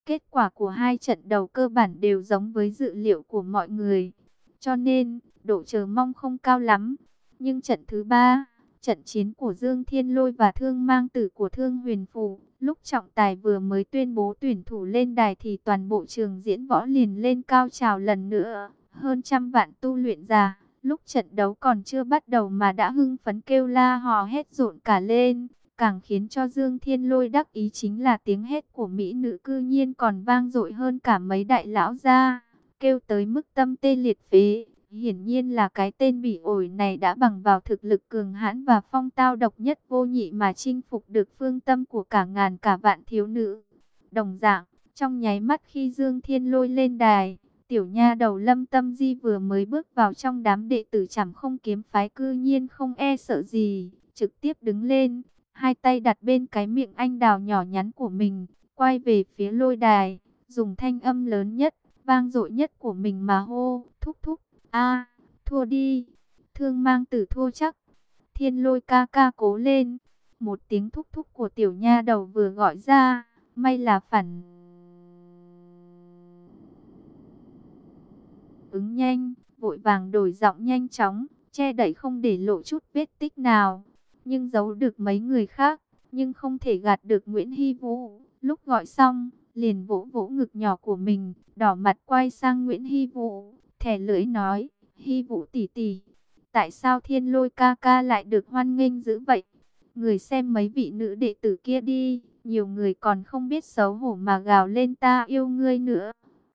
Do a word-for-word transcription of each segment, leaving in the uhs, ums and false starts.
Kết quả của hai trận đầu cơ bản đều giống với dự liệu của mọi người, cho nên độ chờ mong không cao lắm. Nhưng trận thứ ba, trận chiến của Dương Thiên Lôi và Thương Mang Tử của Thương Huyền Phù, lúc trọng tài vừa mới tuyên bố tuyển thủ lên đài thì toàn bộ trường diễn võ liền lên cao trào lần nữa. Hơn trăm vạn tu luyện giả, lúc trận đấu còn chưa bắt đầu mà đã hưng phấn kêu la hò hét rộn cả lên. Càng khiến cho Dương Thiên Lôi đắc ý chính là tiếng hét của mỹ nữ cư nhiên còn vang dội hơn cả mấy đại lão gia, kêu tới mức tâm tê liệt phế. Hiển nhiên là cái tên bỉ ổi này đã bằng vào thực lực cường hãn và phong tao độc nhất vô nhị mà chinh phục được phương tâm của cả ngàn cả vạn thiếu nữ. Đồng dạng, trong nháy mắt khi Dương Thiên Lôi lên đài, tiểu nha đầu Lâm Tâm Di vừa mới bước vào trong đám đệ tử Trảm Không kiếm phái cư nhiên không e sợ gì, trực tiếp đứng lên, hai tay đặt bên cái miệng anh đào nhỏ nhắn của mình, quay về phía lôi đài, dùng thanh âm lớn nhất, vang dội nhất của mình mà hô, thúc thúc, a, thua đi, Thương Mang Tử thua chắc, Thiên Lôi ca ca cố lên. Một tiếng thúc thúc của tiểu nha đầu vừa gọi ra, may là phản ứng nhanh, vội vàng đổi giọng nhanh chóng, che đậy không để lộ chút vết tích nào, nhưng giấu được mấy người khác, nhưng không thể gạt được Nguyễn Hy Vũ. Lúc gọi xong, liền vỗ vỗ ngực nhỏ của mình, đỏ mặt quay sang Nguyễn Hy Vũ, thè lưỡi nói, Hy Vũ tỷ tỷ, tại sao Thiên Lôi ca ca lại được hoan nghênh dữ vậy? Người xem mấy vị nữ đệ tử kia đi, nhiều người còn không biết xấu hổ mà gào lên ta yêu ngươi nữa.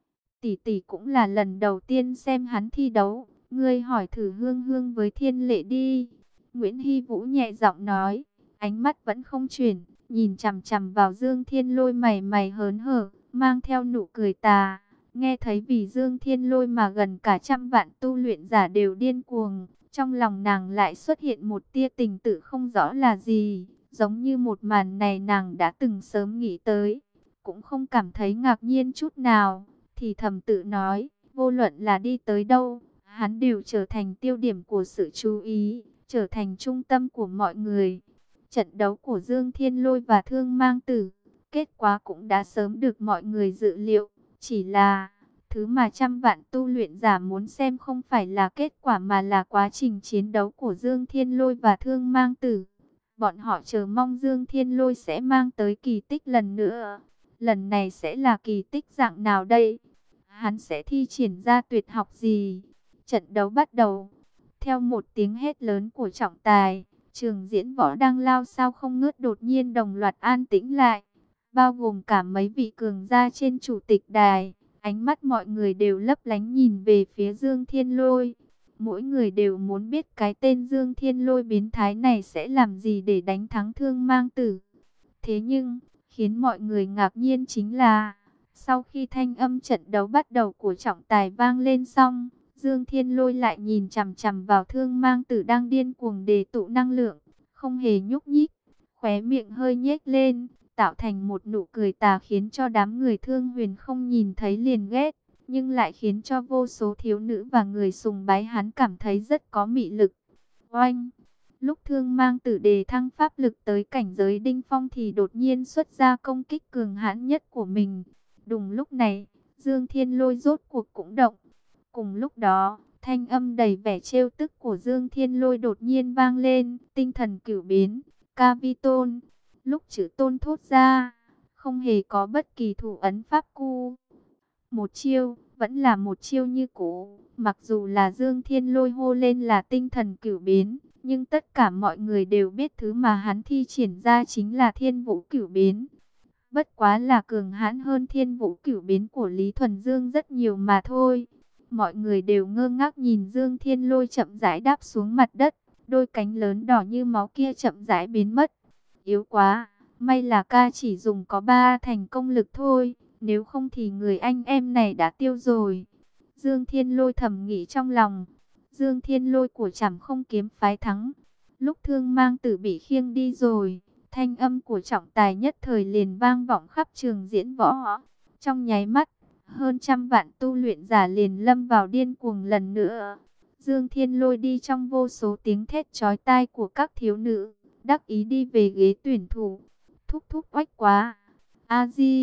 Tỷ tỷ cũng là lần đầu tiên xem hắn thi đấu, ngươi hỏi thử Hương Hương với Thiên Lệ đi. Nguyễn Hy Vũ nhẹ giọng nói, ánh mắt vẫn không chuyển, nhìn chằm chằm vào Dương Thiên Lôi mày mày hớn hở, mang theo nụ cười tà. Nghe thấy vì Dương Thiên Lôi mà gần cả trăm vạn tu luyện giả đều điên cuồng, trong lòng nàng lại xuất hiện một tia tình tự không rõ là gì, giống như một màn này nàng đã từng sớm nghĩ tới, cũng không cảm thấy ngạc nhiên chút nào. Thì thầm tự nói, vô luận là đi tới đâu, hắn đều trở thành tiêu điểm của sự chú ý, trở thành trung tâm của mọi người. Trận đấu của Dương Thiên Lôi và Thương Mang Tử, kết quả cũng đã sớm được mọi người dự liệu, chỉ là thứ mà trăm vạn tu luyện giả muốn xem không phải là kết quả mà là quá trình chiến đấu của Dương Thiên Lôi và Thương Mang Tử. Bọn họ chờ mong Dương Thiên Lôi sẽ mang tới kỳ tích lần nữa. Lần này sẽ là kỳ tích dạng nào đây? Hắn sẽ thi triển ra tuyệt học gì? Trận đấu bắt đầu. Theo một tiếng hét lớn của trọng tài, trường diễn võ đang lao sao không ngớt đột nhiên đồng loạt an tĩnh lại. Bao gồm cả mấy vị cường gia trên chủ tịch đài. Ánh mắt mọi người đều lấp lánh nhìn về phía Dương Thiên Lôi. Mỗi người đều muốn biết cái tên Dương Thiên Lôi biến thái này sẽ làm gì để đánh thắng Thương Mang Tử. Thế nhưng, khiến mọi người ngạc nhiên chính là, sau khi thanh âm trận đấu bắt đầu của trọng tài vang lên xong, Dương Thiên Lôi lại nhìn chằm chằm vào Thương Mang Tử đang điên cuồng đề tụ năng lượng, không hề nhúc nhích, khóe miệng hơi nhếch lên, tạo thành một nụ cười tà khiến cho đám người Thương Huyền không nhìn thấy liền ghét, nhưng lại khiến cho vô số thiếu nữ và người sùng bái hắn cảm thấy rất có mị lực. Oanh! Lúc Thương Mang Tử đề thăng pháp lực tới cảnh giới đỉnh phong thì đột nhiên xuất ra công kích cường hãn nhất của mình. Đùng lúc này, Dương Thiên Lôi rốt cuộc cũng động. Cùng lúc đó, thanh âm đầy vẻ trêu tức của Dương Thiên Lôi đột nhiên vang lên, tinh thần cửu biến, ca vi tôn. Lúc chữ tôn thốt ra, không hề có bất kỳ thủ ấn pháp cu. Một chiêu, vẫn là một chiêu như cũ. Mặc dù là Dương Thiên Lôi hô lên là tinh thần cửu biến, nhưng tất cả mọi người đều biết thứ mà hắn thi triển ra chính là thiên vũ cửu biến. Bất quá là cường hãn hơn thiên vũ cửu biến của Lý Thuần Dương rất nhiều mà thôi. Mọi người đều ngơ ngác nhìn Dương Thiên Lôi chậm rãi đáp xuống mặt đất. Đôi cánh lớn đỏ như máu kia chậm rãi biến mất. Yếu quá, may là ca chỉ dùng có ba thành công lực thôi. Nếu không thì người anh em này đã tiêu rồi. Dương Thiên Lôi thầm nghĩ trong lòng. Dương Thiên Lôi của Trảm Không kiếm phái thắng. Lúc Thương Mang Tử bị khiêng đi rồi, thanh âm của trọng tài nhất thời liền vang vọng khắp trường diễn võ. Trong nháy mắt, hơn trăm vạn tu luyện giả liền lâm vào điên cuồng lần nữa. Dương Thiên Lôi đi trong vô số tiếng thét chói tai của các thiếu nữ, đắc ý đi về ghế tuyển thủ. Thúc thúc oách quá. A Di,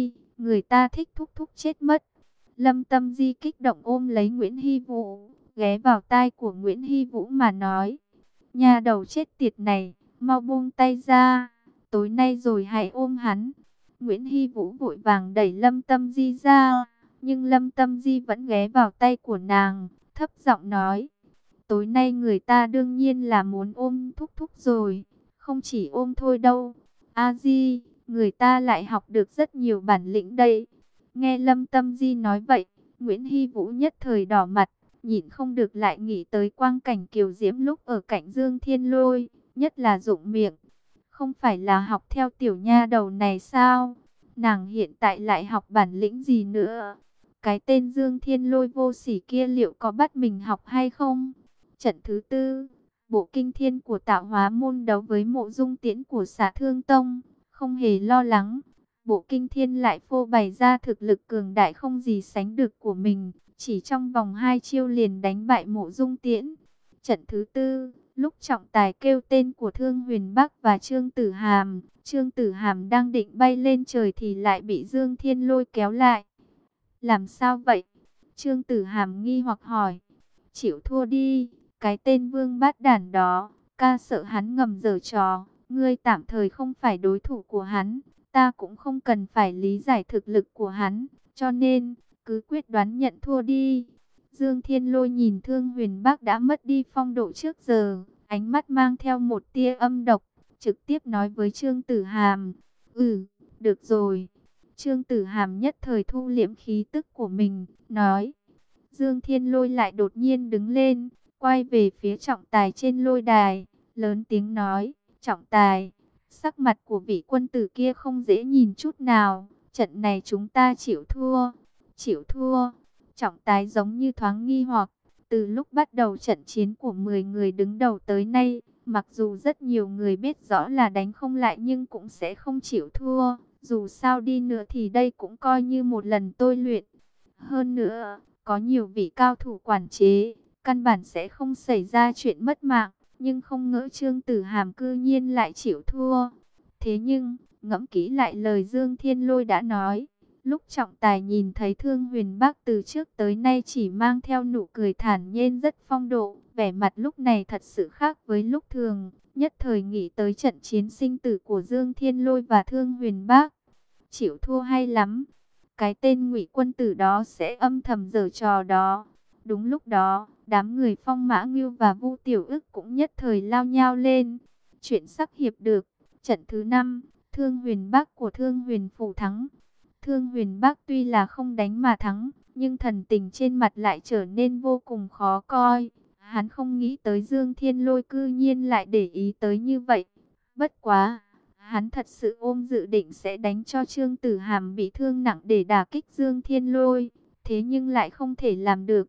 người ta thích thúc thúc chết mất. Lâm Tâm Di kích động ôm lấy Nguyễn Hy Vũ, ghé vào tai của Nguyễn Hy Vũ mà nói: Nhà đầu chết tiệt này, mau buông tay ra, tối nay rồi hãy ôm hắn. Nguyễn Hy Vũ vội vàng đẩy Lâm Tâm Di ra, nhưng Lâm Tâm Di vẫn ghé vào tay của nàng, thấp giọng nói: Tối nay người ta đương nhiên là muốn ôm thúc thúc rồi, không chỉ ôm thôi đâu. A Di, người ta lại học được rất nhiều bản lĩnh đây. Nghe Lâm Tâm Di nói vậy, Nguyễn Hy Vũ nhất thời đỏ mặt, nhịn không được lại nghĩ tới quang cảnh kiều diễm lúc ở cạnh Dương Thiên Lôi, nhất là Dụng miệng. Không phải là học theo tiểu nha đầu này sao? Nàng hiện tại lại học bản lĩnh gì nữa? Cái tên Dương Thiên Lôi vô sỉ kia liệu có bắt mình học hay không? Trận thứ tư, bộ kinh thiên của Tạo Hóa môn đấu với Mộ Dung Tiễn của Xả Thương Tông, không hề lo lắng. Bộ kinh thiên lại phô bày ra thực lực cường đại không gì sánh được của mình, chỉ trong vòng hai chiêu liền đánh bại Mộ Dung Tiễn. Trận thứ tư, lúc trọng tài kêu tên của Thương Huyền Bắc và Trương Tử Hàm, Trương Tử Hàm đang định bay lên trời thì lại bị Dương Thiên Lôi kéo lại. Làm sao vậy? Trương Tử Hàm nghi hoặc hỏi. Chịu thua đi, cái tên vương bát đản đó, ca sợ hắn ngầm giở trò, ngươi tạm thời không phải đối thủ của hắn, ta cũng không cần phải lý giải thực lực của hắn, cho nên, cứ quyết đoán nhận thua đi. Dương Thiên Lôi nhìn Thương Huyền Bắc đã mất đi phong độ trước giờ, ánh mắt mang theo một tia âm độc, trực tiếp nói với Trương Tử Hàm: Ừ, được rồi. Trương Tử Hàm nhất thời thu liễm khí tức của mình, nói. Dương Thiên Lôi lại đột nhiên đứng lên, quay về phía trọng tài trên lôi đài, lớn tiếng nói: Trọng tài, sắc mặt của vị quân tử kia không dễ nhìn chút nào, trận này chúng ta chịu thua. Chịu thua? Trọng tài giống như thoáng nghi hoặc, từ lúc bắt đầu trận chiến của mười người đứng đầu tới nay, mặc dù rất nhiều người biết rõ là đánh không lại nhưng cũng sẽ không chịu thua, dù sao đi nữa thì đây cũng coi như một lần tôi luyện. Hơn nữa, có nhiều vị cao thủ quản chế, căn bản sẽ không xảy ra chuyện mất mạng, nhưng không ngỡ Trương Tử Hàm cư nhiên lại chịu thua. Thế nhưng, ngẫm kỹ lại lời Dương Thiên Lôi đã nói, lúc trọng tài nhìn thấy Thương Huyền Bắc từ trước tới nay chỉ mang theo nụ cười thản nhiên rất phong độ, vẻ mặt lúc này thật sự khác với lúc thường, nhất thời nghĩ tới trận chiến sinh tử của Dương Thiên Lôi và Thương Huyền Bắc. Chịu thua hay lắm, cái tên Ngụy quân tử đó sẽ âm thầm giở trò đó. Đúng lúc đó, đám người Phong Mã Ngưu và Vu Tiểu Ức cũng nhất thời lao nhao lên. Chuyện sắc hiệp được, trận thứ năm, Thương Huyền Bắc của Thương Huyền Phủ thắng. Thương Huyền Bắc tuy là không đánh mà thắng, nhưng thần tình trên mặt lại trở nên vô cùng khó coi. Hắn không nghĩ tới Dương Thiên Lôi cư nhiên lại để ý tới như vậy. Bất quá, hắn thật sự ôm dự định sẽ đánh cho Trương Tử Hàm bị thương nặng để đả kích Dương Thiên Lôi, thế nhưng lại không thể làm được.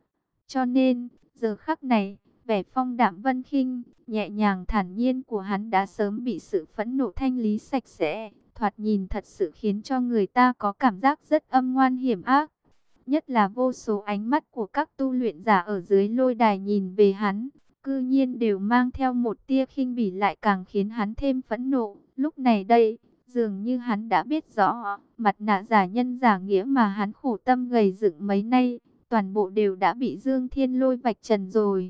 Cho nên, giờ khắc này, vẻ phong đạm vân khinh, nhẹ nhàng thản nhiên của hắn đã sớm bị sự phẫn nộ thanh lý sạch sẽ, thoạt nhìn thật sự khiến cho người ta có cảm giác rất âm ngoan hiểm ác. Nhất là vô số ánh mắt của các tu luyện giả ở dưới lôi đài nhìn về hắn, cư nhiên đều mang theo một tia khinh bỉ, lại càng khiến hắn thêm phẫn nộ. Lúc này đây, dường như hắn đã biết rõ, mặt nạ giả nhân giả nghĩa mà hắn khổ tâm gầy dựng mấy nay, toàn bộ đều đã bị Dương Thiên Lôi vạch trần rồi.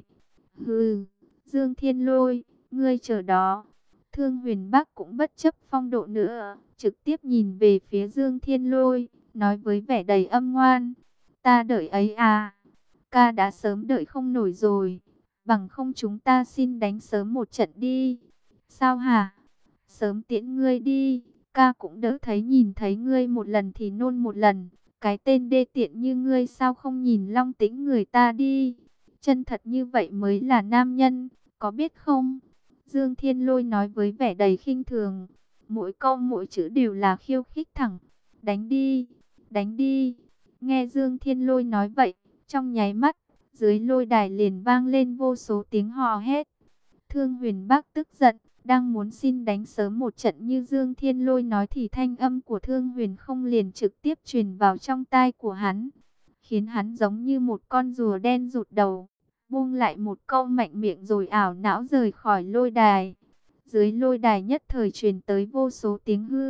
Hừ, Dương Thiên Lôi, ngươi chờ đó. Thương Huyền Bắc cũng bất chấp phong độ nữa, trực tiếp nhìn về phía Dương Thiên Lôi, nói với vẻ đầy âm ngoan: Ta đợi ấy à, ca đã sớm đợi không nổi rồi, bằng không chúng ta xin đánh sớm một trận đi. Sao hả? Sớm tiễn ngươi đi, ca cũng đỡ thấy nhìn thấy ngươi một lần thì nôn một lần. Cái tên đê tiện như ngươi sao không nhìn long tĩnh người ta đi. Chân thật như vậy mới là nam nhân, có biết không? Dương Thiên Lôi nói với vẻ đầy khinh thường. Mỗi câu mỗi chữ đều là khiêu khích thẳng. Đánh đi, đánh đi. Nghe Dương Thiên Lôi nói vậy, trong nháy mắt, dưới lôi đài liền vang lên vô số tiếng hò hét. Thương Huyền Bắc tức giận, đang muốn xin đánh sớm một trận như Dương Thiên Lôi nói thì thanh âm của Thương Huyền không liền trực tiếp truyền vào trong tai của hắn, khiến hắn giống như một con rùa đen rụt đầu, buông lại một câu mạnh miệng rồi ảo não rời khỏi lôi đài. Dưới lôi đài nhất thời truyền tới vô số tiếng hư,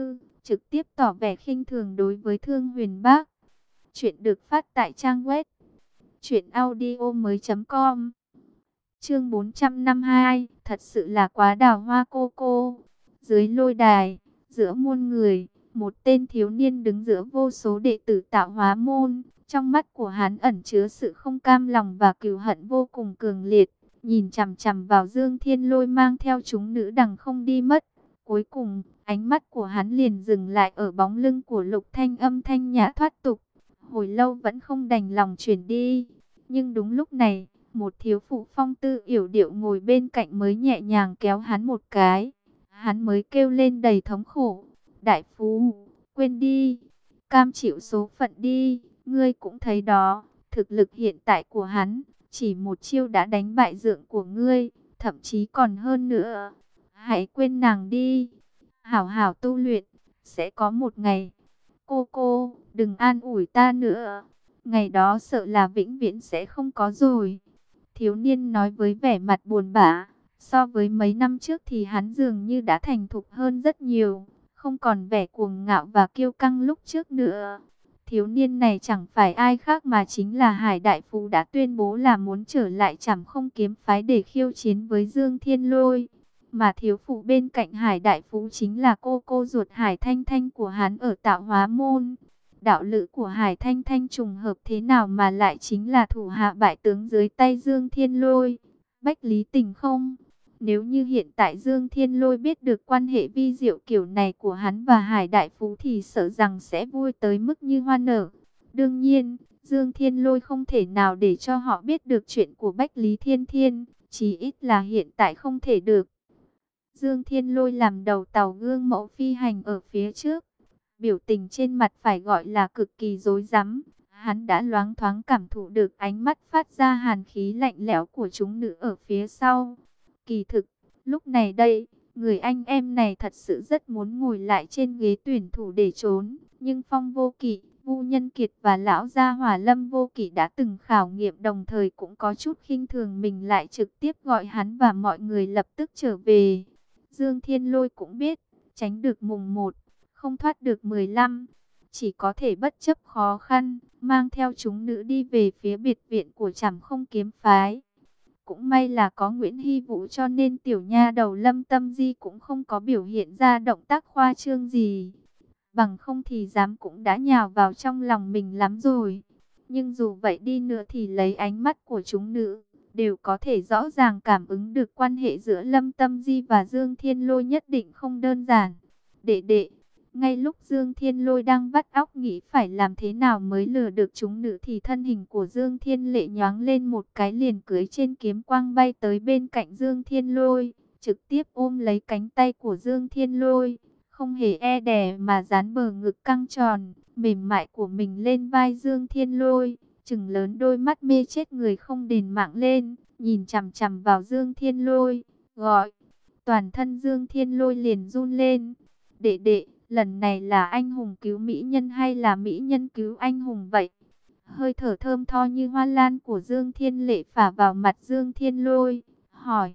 trực tiếp tỏ vẻ khinh thường đối với Thương Huyền Bác. Chuyện được phát tại trang web truyện audio mới chấm com. Chương bốn trăm năm mươi hai, thật sự là quá đào hoa cô cô. Dưới lôi đài, giữa muôn người, một tên thiếu niên đứng giữa vô số đệ tử Tạo Hóa môn. Trong mắt của hắn ẩn chứa sự không cam lòng và cừu hận vô cùng cường liệt. Nhìn chằm chằm vào Dương Thiên Lôi mang theo chúng nữ đằng không đi mất. Cuối cùng, ánh mắt của hắn liền dừng lại ở bóng lưng của Lục Thanh âm thanh nhã thoát tục. Hồi lâu vẫn không đành lòng chuyển đi. Nhưng đúng lúc này, một thiếu phụ phong tư yểu điệu ngồi bên cạnh mới nhẹ nhàng kéo hắn một cái. Hắn mới kêu lên đầy thống khổ. Đại phu, quên đi. Cam chịu số phận đi. Ngươi cũng thấy đó, thực lực hiện tại của hắn, chỉ một chiêu đã đánh bại dượng của ngươi, thậm chí còn hơn nữa. Hãy quên nàng đi. Hảo hảo tu luyện, sẽ có một ngày. Cô cô, đừng an ủi ta nữa. Ngày đó sợ là vĩnh viễn sẽ không có rồi. Thiếu niên nói với vẻ mặt buồn bã. So với mấy năm trước thì hắn dường như đã thành thục hơn rất nhiều. Không còn vẻ cuồng ngạo và kiêu căng lúc trước nữa. Thiếu niên này chẳng phải ai khác mà chính là Hải Đại Phú đã tuyên bố là muốn trở lại Trảm Không Kiếm Phái để khiêu chiến với Dương Thiên Lôi. Mà thiếu phụ bên cạnh Hải Đại Phú chính là cô cô ruột Hải Thanh Thanh của hắn ở Tạo Hóa môn. Đạo lữ của Hải Thanh Thanh trùng hợp thế nào mà lại chính là thủ hạ bại tướng dưới tay Dương Thiên Lôi. Bách Lý Tình không? Nếu như hiện tại Dương Thiên Lôi biết được quan hệ vi diệu kiểu này của hắn và Hải Đại Phú thì sợ rằng sẽ vui tới mức như hoa nở. Đương nhiên, Dương Thiên Lôi không thể nào để cho họ biết được chuyện của Bách Lý Thiên Thiên, chí ít là hiện tại không thể được. Dương Thiên Lôi làm đầu tàu gương mẫu phi hành ở phía trước. Biểu tình trên mặt phải gọi là cực kỳ rối rắm. Hắn đã loáng thoáng cảm thụ được ánh mắt phát ra hàn khí lạnh lẽo của chúng nữ ở phía sau. Kỳ thực, lúc này đây, người anh em này thật sự rất muốn ngồi lại trên ghế tuyển thủ để trốn. Nhưng Phong Vô Kỵ, Vu Nhân Kiệt và lão gia hỏa Lâm Vô Kỵ đã từng khảo nghiệm, đồng thời cũng có chút khinh thường mình, lại trực tiếp gọi hắn và mọi người lập tức trở về. Dương Thiên Lôi cũng biết, tránh được mùng một, không thoát được mười lăm, chỉ có thể bất chấp khó khăn, mang theo chúng nữ đi về phía biệt viện của Trảm Không Kiếm Phái. Cũng may là có Nguyễn Hy Vũ cho nên tiểu nha đầu Lâm Tâm Di cũng không có biểu hiện ra động tác khoa trương gì. Bằng không thì dám cũng đã nhào vào trong lòng mình lắm rồi. Nhưng dù vậy đi nữa thì lấy ánh mắt của chúng nữ, đều có thể rõ ràng cảm ứng được quan hệ giữa Lâm Tâm Di và Dương Thiên Lôi nhất định không đơn giản. Đệ đệ, ngay lúc Dương Thiên Lôi đang vắt óc nghĩ phải làm thế nào mới lừa được chúng nữ thì thân hình của Dương Thiên Lệ nhoáng lên một cái, liền cưỡi trên kiếm quang bay tới bên cạnh Dương Thiên Lôi, trực tiếp ôm lấy cánh tay của Dương Thiên Lôi, không hề e dè mà dán bờ ngực căng tròn, mềm mại của mình lên vai Dương Thiên Lôi, trừng lớn đôi mắt mê chết người không đền mạng lên, nhìn chằm chằm vào Dương Thiên Lôi, gọi. Toàn thân Dương Thiên Lôi liền run lên. Đệ đệ, lần này là anh hùng cứu mỹ nhân hay là mỹ nhân cứu anh hùng vậy? Hơi thở thơm tho như hoa lan của Dương Thiên Lệ phả vào mặt Dương Thiên Lôi, hỏi.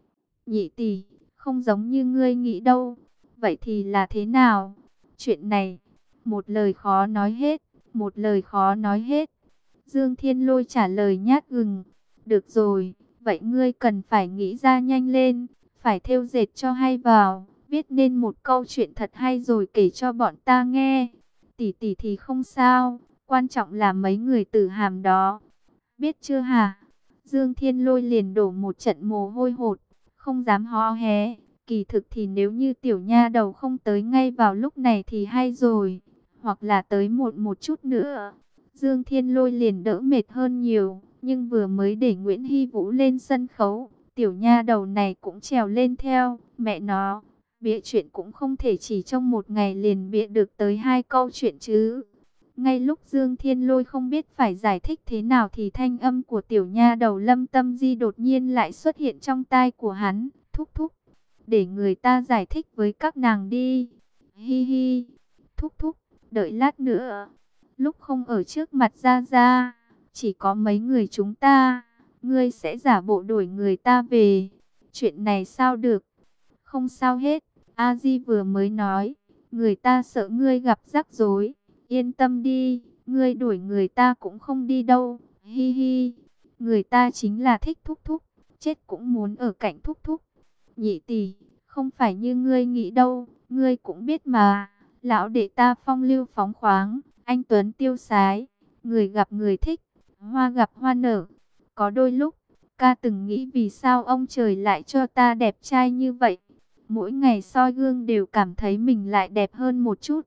Nhị tỷ, không giống như ngươi nghĩ đâu. Vậy thì là thế nào? Chuyện này, một lời khó nói hết, một lời khó nói hết. Dương Thiên Lôi trả lời nhát gừng. Được rồi, vậy ngươi cần phải nghĩ ra nhanh lên, phải thêu dệt cho hay vào, viết nên một câu chuyện thật hay rồi kể cho bọn ta nghe. Tỷ tỷ thì không sao, quan trọng là mấy người tử hàm đó. Biết chưa hả? Dương Thiên Lôi liền đổ một trận mồ hôi hột, không dám hó hé. Kỳ thực thì nếu như tiểu nha đầu không tới ngay vào lúc này thì hay rồi, hoặc là tới muộn một chút nữa, Dương Thiên Lôi liền đỡ mệt hơn nhiều. Nhưng vừa mới để Nguyễn Hy Vũ lên sân khấu, tiểu nha đầu này cũng trèo lên theo. Mẹ nó, bịa chuyện cũng không thể chỉ trong một ngày liền bịa được tới hai câu chuyện chứ. Ngay lúc Dương Thiên Lôi không biết phải giải thích thế nào thì thanh âm của tiểu nha đầu Lâm Tâm Di đột nhiên lại xuất hiện trong tai của hắn. Thúc thúc, để người ta giải thích với các nàng đi. Hi hi, thúc thúc, đợi lát nữa. Lúc không ở trước mặt Gia Gia, chỉ có mấy người chúng ta, ngươi sẽ giả bộ đuổi người ta về. Chuyện này sao được? Không sao hết, A Di vừa mới nói, người ta sợ ngươi gặp rắc rối. Yên tâm đi, ngươi đuổi người ta cũng không đi đâu. Hi hi, người ta chính là thích Thúc Thúc, chết cũng muốn ở cạnh Thúc Thúc. Nhị tỷ, không phải như ngươi nghĩ đâu, ngươi cũng biết mà, lão đệ ta phong lưu phóng khoáng, anh tuấn tiêu sái, người gặp người thích, hoa gặp hoa nở. Có đôi lúc, ca từng nghĩ vì sao ông trời lại cho ta đẹp trai như vậy. Mỗi ngày soi gương đều cảm thấy mình lại đẹp hơn một chút.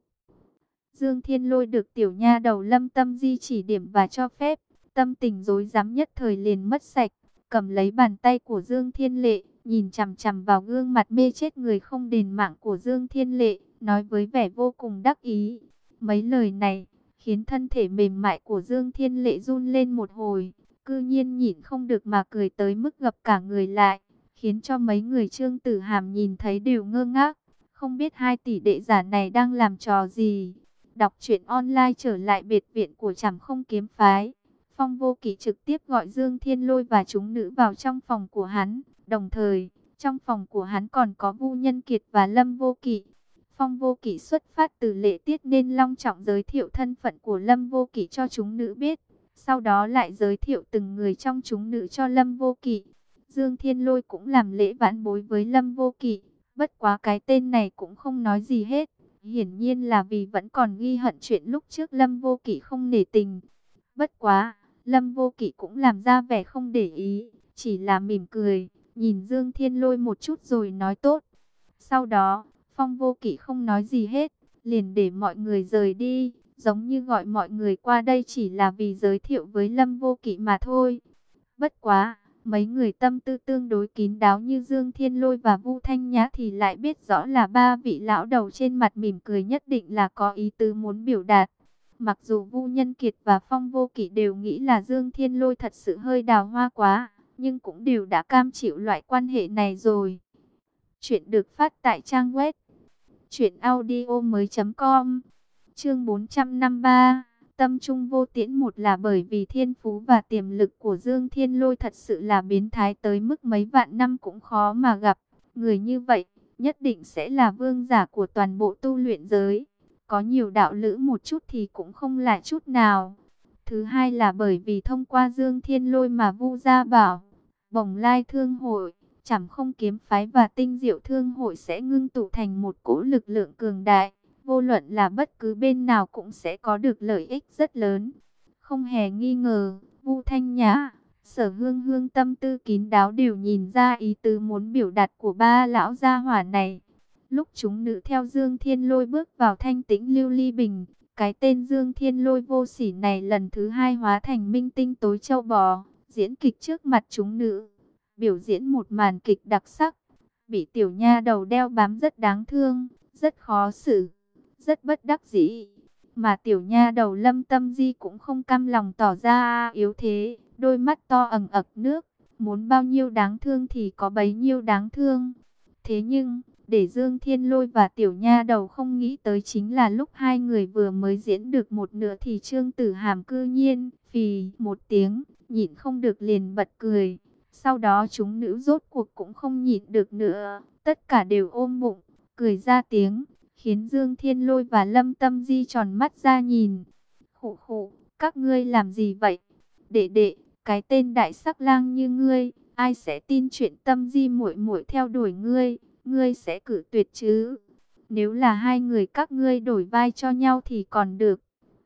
Dương Thiên Lôi được tiểu nha đầu Lâm Tâm Di chỉ điểm và cho phép, tâm tình rối rắm nhất thời liền mất sạch, cầm lấy bàn tay của Dương Thiên Lệ, nhìn chằm chằm vào gương mặt mê chết người không đền mạng của Dương Thiên Lệ, nói với vẻ vô cùng đắc ý. Mấy lời này khiến thân thể mềm mại của Dương Thiên Lệ run lên một hồi, cư nhiên nhịn không được mà cười tới mức gập cả người lại, khiến cho mấy người Trương Tử Hàm nhìn thấy đều ngơ ngác, không biết hai tỷ đệ giả này đang làm trò gì. Đọc truyện online trở lại biệt viện của Trảm Không Kiếm Phái. Phong Vô Kỵ trực tiếp gọi Dương Thiên Lôi và chúng nữ vào trong phòng của hắn. Đồng thời, trong phòng của hắn còn có Vu Nhân Kiệt và Lâm Vô Kỵ. Phong Vô Kỵ xuất phát từ lễ tiết nên long trọng giới thiệu thân phận của Lâm Vô Kỵ cho chúng nữ biết. Sau đó lại giới thiệu từng người trong chúng nữ cho Lâm Vô Kỵ. Dương Thiên Lôi cũng làm lễ vãn bối với Lâm Vô Kỵ. Bất quá cái tên này cũng không nói gì hết. Hiển nhiên là vì vẫn còn ghi hận chuyện lúc trước Lâm Vô Kỵ không nể tình. Bất quá, Lâm Vô Kỵ cũng làm ra vẻ không để ý, chỉ là mỉm cười, nhìn Dương Thiên Lôi một chút rồi nói tốt. Sau đó, Phong Vô Kỵ không nói gì hết, liền để mọi người rời đi, giống như gọi mọi người qua đây chỉ là vì giới thiệu với Lâm Vô Kỵ mà thôi. Bất quá, mấy người tâm tư tương đối kín đáo như Dương Thiên Lôi và Vu Thanh Nhã thì lại biết rõ là ba vị lão đầu trên mặt mỉm cười nhất định là có ý tứ muốn biểu đạt. Mặc dù Vu Nhân Kiệt và Phong Vô Kỵ đều nghĩ là Dương Thiên Lôi thật sự hơi đào hoa quá, nhưng cũng đều đã cam chịu loại quan hệ này rồi. Chuyện được phát tại trang web truyện audio mới chấm com. Chương bốn trăm năm mươi ba. Tâm trung vô tiễn. Một là bởi vì thiên phú và tiềm lực của Dương Thiên Lôi thật sự là biến thái tới mức mấy vạn năm cũng khó mà gặp. Người như vậy, nhất định sẽ là vương giả của toàn bộ tu luyện giới. Có nhiều đạo lữ một chút thì cũng không lại chút nào. Thứ hai là bởi vì thông qua Dương Thiên Lôi mà Vu Gia Bảo, Bồng Lai Thương Hội, Trảm Không Kiếm Phái và Tinh Diệu Thương Hội sẽ ngưng tụ thành một cỗ lực lượng cường đại. Vô luận là bất cứ bên nào cũng sẽ có được lợi ích rất lớn. Không hề nghi ngờ, Vu Thanh Nhã, Sở Hương Hương tâm tư kín đáo đều nhìn ra ý tứ muốn biểu đạt của ba lão gia hỏa này. Lúc chúng nữ theo Dương Thiên Lôi bước vào thanh tĩnh lưu ly bình, cái tên Dương Thiên Lôi vô sỉ này lần thứ hai hóa thành minh tinh tối châu bò, diễn kịch trước mặt chúng nữ. Biểu diễn một màn kịch đặc sắc, bị tiểu nha đầu đeo bám rất đáng thương, rất khó xử, rất bất đắc dĩ. Mà tiểu nha đầu Lâm Tâm Di cũng không cam lòng tỏ ra yếu thế, đôi mắt to ẩn ực nước, muốn bao nhiêu đáng thương thì có bấy nhiêu đáng thương. Thế nhưng, để Dương Thiên Lôi và tiểu nha đầu không nghĩ tới chính là lúc hai người vừa mới diễn được một nửa thì Trương Tử Hàm cư nhiên, phì một tiếng, nhịn không được liền bật cười. Sau đó chúng nữ rốt cuộc cũng không nhịn được nữa, tất cả đều ôm bụng, cười ra tiếng, khiến Dương Thiên Lôi và Lâm Tâm Di tròn mắt ra nhìn. Khụ khụ, các ngươi làm gì vậy? Đệ đệ, cái tên đại sắc lang như ngươi, ai sẽ tin chuyện Tâm Di muội muội theo đuổi ngươi, ngươi sẽ cử tuyệt chứ? Nếu là hai người các ngươi đổi vai cho nhau thì còn được.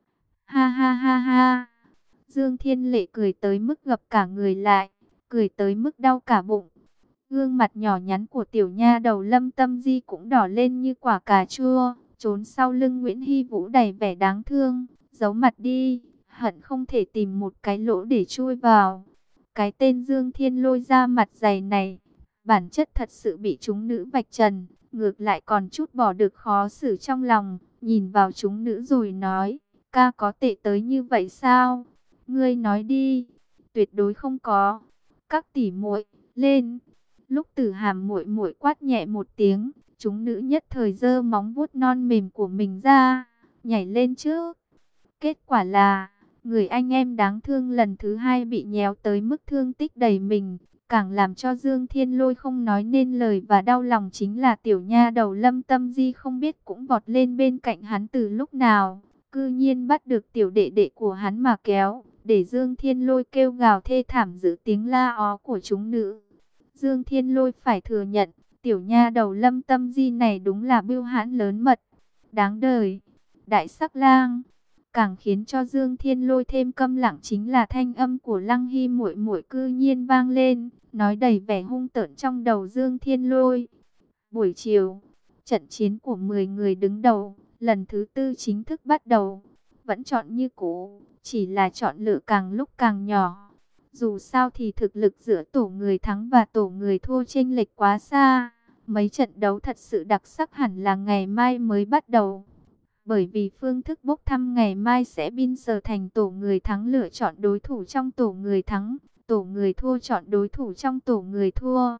Ha ha ha ha. Dương Thiên Lệ cười tới mức gập cả người lại, cười tới mức đau cả bụng. Gương mặt nhỏ nhắn của tiểu nha đầu Lâm Tâm Di cũng đỏ lên như quả cà chua, trốn sau lưng Nguyễn Hy Vũ đầy vẻ đáng thương, giấu mặt đi, hận không thể tìm một cái lỗ để chui vào. Cái tên Dương Thiên Lôi ra mặt dày này, bản chất thật sự bị chúng nữ vạch trần, ngược lại còn chút bỏ được khó xử trong lòng, nhìn vào chúng nữ rồi nói, ca có tệ tới như vậy sao? Ngươi nói đi. Tuyệt đối không có. Các tỷ muội, lên. Lúc Tử Hàm muội muội quát nhẹ một tiếng, chúng nữ nhất thời giơ móng vuốt non mềm của mình ra, nhảy lên trước. Kết quả là, người anh em đáng thương lần thứ hai bị nhéo tới mức thương tích đầy mình, Càng làm cho Dương Thiên Lôi không nói nên lời và đau lòng chính là tiểu nha đầu Lâm Tâm Di không biết cũng vọt lên bên cạnh hắn từ lúc nào. Cư nhiên bắt được tiểu đệ đệ của hắn mà kéo, để Dương Thiên Lôi kêu gào thê thảm giữ tiếng la ó của chúng nữ. Dương Thiên Lôi phải thừa nhận, tiểu nha đầu Lâm Tâm Di này đúng là bưu hãn lớn mật, đáng đời. Đại sắc lang. Càng khiến cho Dương Thiên Lôi thêm câm lặng chính là thanh âm của Lăng Hy muội muội cư nhiên vang lên, nói đầy vẻ hung tợn trong đầu Dương Thiên Lôi. Buổi chiều, trận chiến của mười người đứng đầu, lần thứ tư chính thức bắt đầu. Vẫn chọn như cũ, chỉ là chọn lựa càng lúc càng nhỏ. Dù sao thì thực lực giữa tổ người thắng và tổ người thua chênh lệch quá xa. Mấy trận đấu thật sự đặc sắc hẳn là ngày mai mới bắt đầu. Bởi vì phương thức bốc thăm ngày mai sẽ bin giờ thành tổ người thắng lựa chọn đối thủ trong tổ người thắng, tổ người thua chọn đối thủ trong tổ người thua.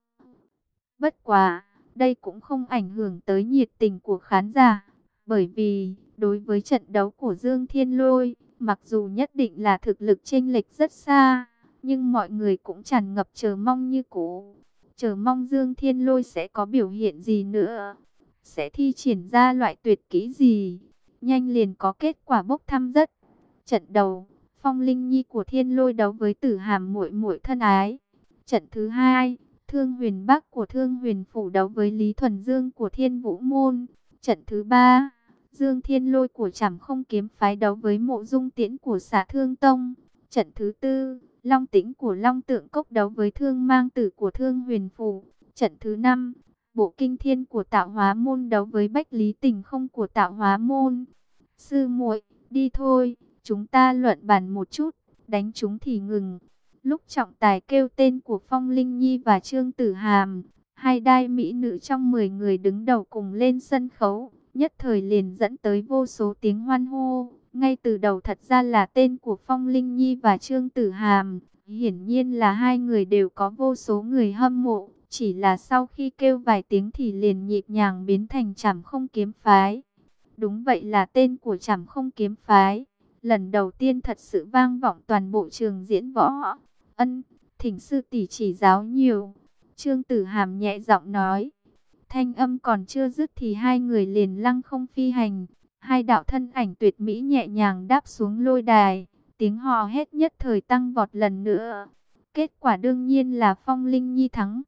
Bất quá, đây cũng không ảnh hưởng tới nhiệt tình của khán giả. Bởi vì, đối với trận đấu của Dương Thiên Lôi, mặc dù nhất định là thực lực chênh lệch rất xa, nhưng mọi người cũng tràn ngập chờ mong như cũ. Chờ mong Dương Thiên Lôi sẽ có biểu hiện gì nữa, sẽ thi triển ra loại tuyệt kỹ gì. Nhanh liền có kết quả bốc thăm rất. Trận đầu, Phong Linh Nhi của Thiên Lôi đấu với Tử Hàm muội muội thân ái. Trận thứ hai, Thương Huyền Bắc của Thương Huyền Phủ đấu với Lý Thuần Dương của Thiên Vũ Môn. Trận thứ ba, Dương Thiên Lôi của Trảm Không Kiếm phái đấu với Mộ Dung Tiễn của Xả Thương Tông. Trận thứ tư, Long Tĩnh của Long Tượng Cốc đấu với Thương Mang Tử của Thương Huyền Phủ. Trận thứ năm, Bộ Kinh Thiên của Tạo Hóa Môn đấu với Bách Lý Tình Không của Tạo Hóa Môn. Sư muội, đi thôi, chúng ta luận bàn một chút, đánh chúng thì ngừng. Lúc trọng tài kêu tên của Phong Linh Nhi và Trương Tử Hàm, hai đai mỹ nữ trong mười người đứng đầu cùng lên sân khấu, nhất thời liền dẫn tới vô số tiếng hoan hô. Ngay từ đầu thật ra là tên của Phong Linh Nhi và Trương Tử Hàm, hiển nhiên là hai người đều có vô số người hâm mộ. Chỉ là sau khi kêu vài tiếng thì liền nhịp nhàng biến thành Trảm Không Kiếm phái. Đúng vậy, là tên của Trảm Không Kiếm phái. Lần đầu tiên thật sự vang vọng toàn bộ trường diễn võ. Ân, thỉnh sư tỷ chỉ giáo nhiều. Trương Tử Hàm nhẹ giọng nói. Thanh âm còn chưa dứt thì hai người liền lăng không phi hành. Hai đạo thân ảnh tuyệt mỹ nhẹ nhàng đáp xuống lôi đài. Tiếng hò hét nhất thời tăng vọt lần nữa. Kết quả đương nhiên là Phong Linh Nhi thắng.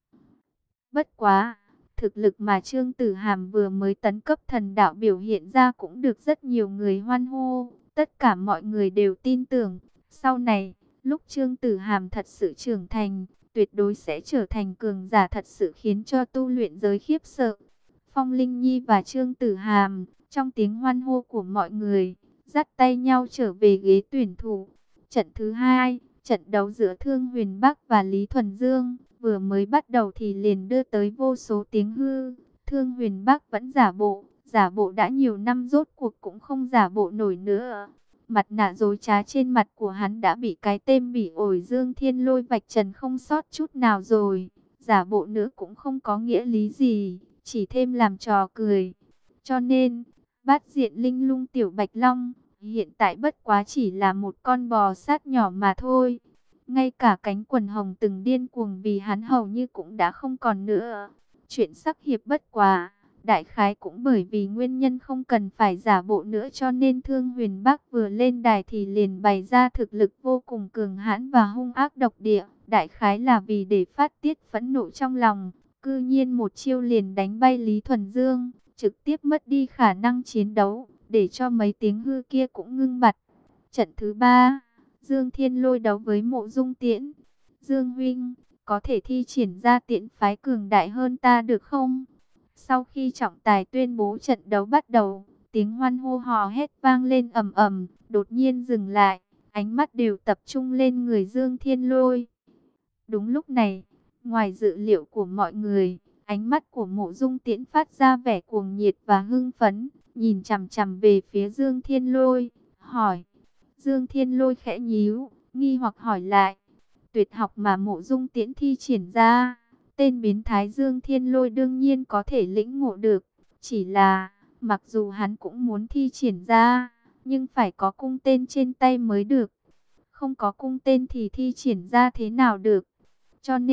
Bất quá, thực lực mà Trương Tử Hàm vừa mới tấn cấp thần đạo biểu hiện ra cũng được rất nhiều người hoan hô. Tất cả mọi người đều tin tưởng, sau này, lúc Trương Tử Hàm thật sự trưởng thành, tuyệt đối sẽ trở thành cường giả thật sự khiến cho tu luyện giới khiếp sợ. Phong Linh Nhi và Trương Tử Hàm, trong tiếng hoan hô của mọi người, dắt tay nhau trở về ghế tuyển thủ. Trận thứ hai, trận đấu giữa Thương Huyền Bắc và Lý Thuần Dương, vừa mới bắt đầu thì liền đưa tới vô số tiếng hư. Thương Huyền Bắc vẫn giả bộ, giả bộ đã nhiều năm rốt cuộc cũng không giả bộ nổi nữa. Mặt nạ dối trá trên mặt của hắn đã bị cái tên bỉ ổi Dương Thiên Lôi vạch trần không sót chút nào rồi. Giả bộ nữa cũng không có nghĩa lý gì, chỉ thêm làm trò cười. Cho nên, bát diện linh lung tiểu bạch long, hiện tại bất quá chỉ là một con bò sát nhỏ mà thôi. Ngay cả cánh quần hồng từng điên cuồng vì hắn hầu như cũng đã không còn nữa. Chuyện sắc hiệp bất quá, đại khái cũng bởi vì nguyên nhân không cần phải giả bộ nữa cho nên Thương Huyền Bắc vừa lên đài thì liền bày ra thực lực vô cùng cường hãn và hung ác độc địa. Đại khái là vì để phát tiết phẫn nộ trong lòng, cư nhiên một chiêu liền đánh bay Lý Thuần Dương, trực tiếp mất đi khả năng chiến đấu, để cho mấy tiếng hư kia cũng ngưng bặt. Trận thứ ba, Dương Thiên Lôi đấu với Mộ Dung Tiễn. Dương huynh, có thể thi triển ra tiễn phái cường đại hơn ta được không? Sau khi trọng tài tuyên bố trận đấu bắt đầu, tiếng hoan hô hò hét vang lên ầm ầm, đột nhiên dừng lại, ánh mắt đều tập trung lên người Dương Thiên Lôi. Đúng lúc này, ngoài dự liệu của mọi người, ánh mắt của Mộ Dung Tiễn phát ra vẻ cuồng nhiệt và hưng phấn, nhìn chằm chằm về phía Dương Thiên Lôi, hỏi. Dương Thiên Lôi khẽ nhíu, nghi hoặc hỏi lại. Tuyệt học mà Mộ Dung Tiễn thi triển ra, tên biến thái Dương Thiên Lôi đương nhiên có thể lĩnh ngộ được. Chỉ là, mặc dù hắn cũng muốn thi triển ra, nhưng phải có cung tên trên tay mới được. Không có cung tên thì thi triển ra thế nào được. Cho nên,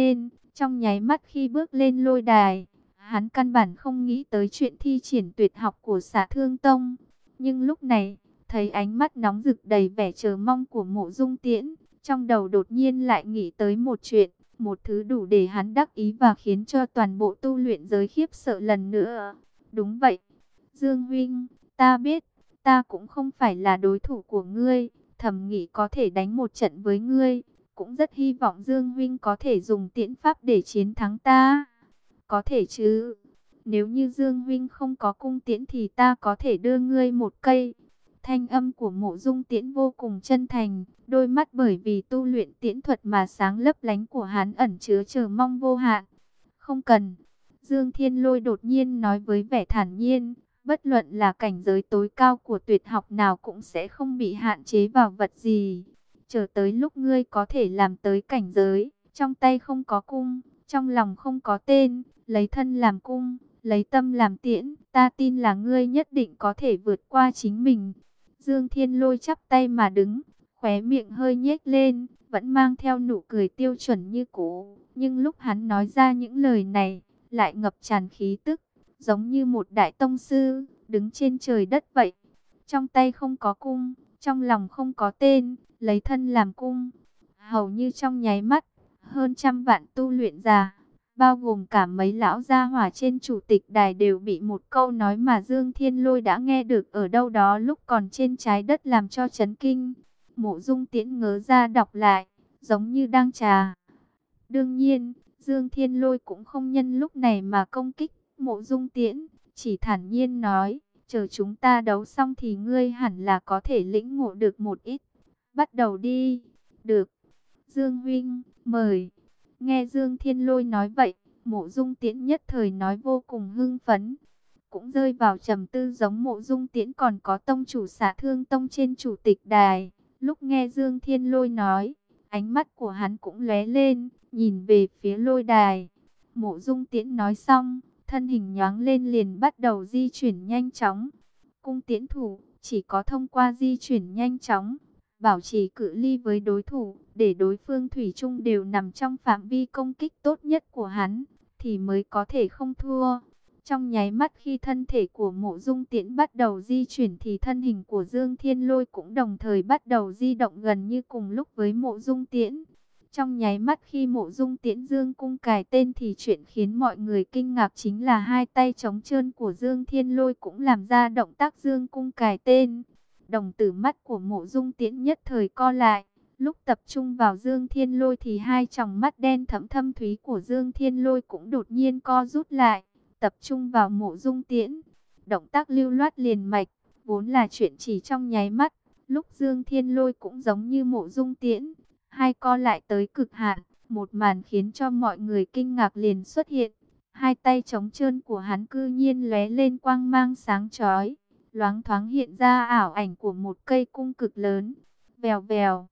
Trong nháy mắt khi bước lên lôi đài, hắn căn bản không nghĩ tới chuyện thi triển tuyệt học của Xả Thương Tông. Nhưng lúc này, thấy ánh mắt nóng rực đầy vẻ chờ mong của Mộ Dung Tiễn, trong đầu đột nhiên lại nghĩ tới một chuyện, một thứ đủ để hắn đắc ý và khiến cho toàn bộ tu luyện giới khiếp sợ lần nữa. Đúng vậy, Dương huynh, ta biết, ta cũng không phải là đối thủ của ngươi, thầm nghĩ có thể đánh một trận với ngươi, cũng rất hy vọng Dương huynh có thể dùng tiễn pháp để chiến thắng ta. Có thể chứ? Nếu như Dương huynh không có cung tiễn thì ta có thể đưa ngươi một cây. Thanh âm của Mộ Dung Tiễn vô cùng chân thành, đôi mắt bởi vì tu luyện tiễn thuật mà sáng lấp lánh của hắn ẩn chứa chờ mong vô hạn. Không cần. Dương Thiên Lôi đột nhiên nói với vẻ thản nhiên, bất luận là cảnh giới tối cao của tuyệt học nào cũng sẽ không bị hạn chế vào vật gì. Chờ tới lúc ngươi có thể làm tới cảnh giới, trong tay không có cung, trong lòng không có tên, lấy thân làm cung, lấy tâm làm tiễn, ta tin là ngươi nhất định có thể vượt qua chính mình. Dương Thiên Lôi chắp tay mà đứng, khóe miệng hơi nhếch lên, vẫn mang theo nụ cười tiêu chuẩn như cũ. Nhưng lúc hắn nói ra những lời này, lại ngập tràn khí tức, giống như một đại tông sư, đứng trên trời đất vậy. Trong tay không có cung, trong lòng không có tên, lấy thân làm cung. Hầu như trong nháy mắt, hơn trăm vạn tu luyện giả, bao gồm cả mấy lão gia hỏa trên chủ tịch đài đều bị một câu nói mà Dương Thiên Lôi đã nghe được ở đâu đó lúc còn trên trái đất làm cho chấn kinh. Mộ Dung Tiễn ngớ ra đọc lại, giống như đang trà. Đương nhiên, Dương Thiên Lôi cũng không nhân lúc này mà công kích Mộ Dung Tiễn, chỉ thản nhiên nói, chờ chúng ta đấu xong thì ngươi hẳn là có thể lĩnh ngộ được một ít. Bắt đầu đi. Được. Dương huynh, mời. Nghe Dương Thiên Lôi nói vậy, Mộ Dung Tiễn nhất thời nói vô cùng hưng phấn. Cũng rơi vào trầm tư giống Mộ Dung Tiễn còn có tông chủ Xả Thương Tông trên chủ tịch đài. Lúc nghe Dương Thiên Lôi nói, ánh mắt của hắn cũng lóe lên, nhìn về phía lôi đài. Mộ Dung Tiễn nói xong, thân hình nhoáng lên liền bắt đầu di chuyển nhanh chóng. Cung tiễn thủ, chỉ có thông qua di chuyển nhanh chóng, bảo trì cự ly với đối thủ, để đối phương thủy chung đều nằm trong phạm vi công kích tốt nhất của hắn, thì mới có thể không thua. Trong nháy mắt khi thân thể của Mộ Dung Tiễn bắt đầu di chuyển thì thân hình của Dương Thiên Lôi cũng đồng thời bắt đầu di động gần như cùng lúc với Mộ Dung Tiễn. Trong nháy mắt khi Mộ Dung Tiễn dương cung cài tên thì chuyện khiến mọi người kinh ngạc chính là hai tay trống trơn của Dương Thiên Lôi cũng làm ra động tác dương cung cài tên. Đồng tử mắt của Mộ Dung Tiễn nhất thời co lại, lúc tập trung vào Dương Thiên Lôi thì hai tròng mắt đen thẫm thâm thúy của Dương Thiên Lôi cũng đột nhiên co rút lại, tập trung vào Mộ Dung Tiễn. Động tác lưu loát liền mạch, vốn là chuyện chỉ trong nháy mắt, lúc Dương Thiên Lôi cũng giống như Mộ Dung Tiễn, hai co lại tới cực hạn, một màn khiến cho mọi người kinh ngạc liền xuất hiện. Hai tay trống trơn của hắn cư nhiên lóe lên quang mang sáng chói, loáng thoáng hiện ra ảo ảnh của một cây cung cực lớn. Vèo vèo,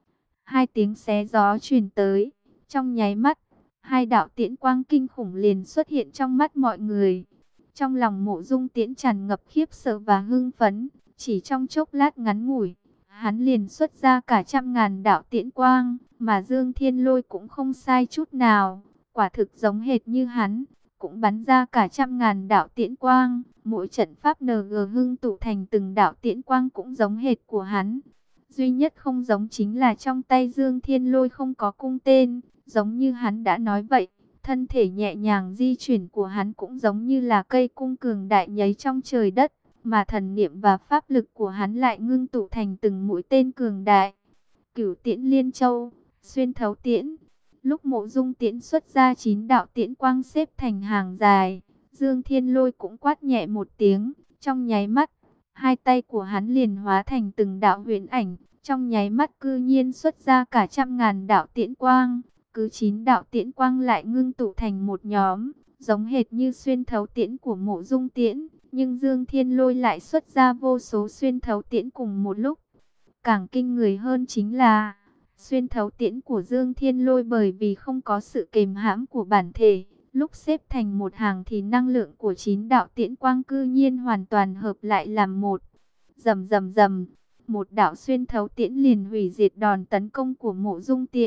hai tiếng xé gió truyền tới, trong nháy mắt, hai đạo tiễn quang kinh khủng liền xuất hiện trong mắt mọi người. Trong lòng Mộ Dung Tiễn tràn ngập khiếp sợ và hưng phấn, chỉ trong chốc lát ngắn ngủi, hắn liền xuất ra cả trăm ngàn đạo tiễn quang, mà Dương Thiên Lôi cũng không sai chút nào, quả thực giống hệt như hắn, cũng bắn ra cả trăm ngàn đạo tiễn quang, mỗi trận pháp en giê hưng tụ thành từng đạo tiễn quang cũng giống hệt của hắn. Duy nhất không giống chính là trong tay Dương Thiên Lôi không có cung tên, giống như hắn đã nói vậy, thân thể nhẹ nhàng di chuyển của hắn cũng giống như là cây cung cường đại nhấy trong trời đất, mà thần niệm và pháp lực của hắn lại ngưng tụ thành từng mũi tên cường đại. Cửu Tiễn Liên Châu, xuyên thấu tiễn. Lúc Mộ Dung Tiễn xuất ra chín đạo tiễn quang xếp thành hàng dài, Dương Thiên Lôi cũng quát nhẹ một tiếng, trong nháy mắt, hai tay của hắn liền hóa thành từng đạo huyền ảnh, trong nháy mắt cư nhiên xuất ra cả trăm ngàn đạo tiễn quang, cứ chín đạo tiễn quang lại ngưng tụ thành một nhóm, giống hệt như xuyên thấu tiễn của Mộ Dung Tiễn, nhưng Dương Thiên Lôi lại xuất ra vô số xuyên thấu tiễn cùng một lúc. Càng kinh người hơn chính là xuyên thấu tiễn của Dương Thiên Lôi bởi vì không có sự kềm hãm của bản thể, lúc xếp thành một hàng thì năng lượng của chín đạo tiễn quang cư nhiên hoàn toàn hợp lại làm một. Rầm rầm rầm, một đạo xuyên thấu tiễn liền hủy diệt đòn tấn công của Mộ Dung Tiễn,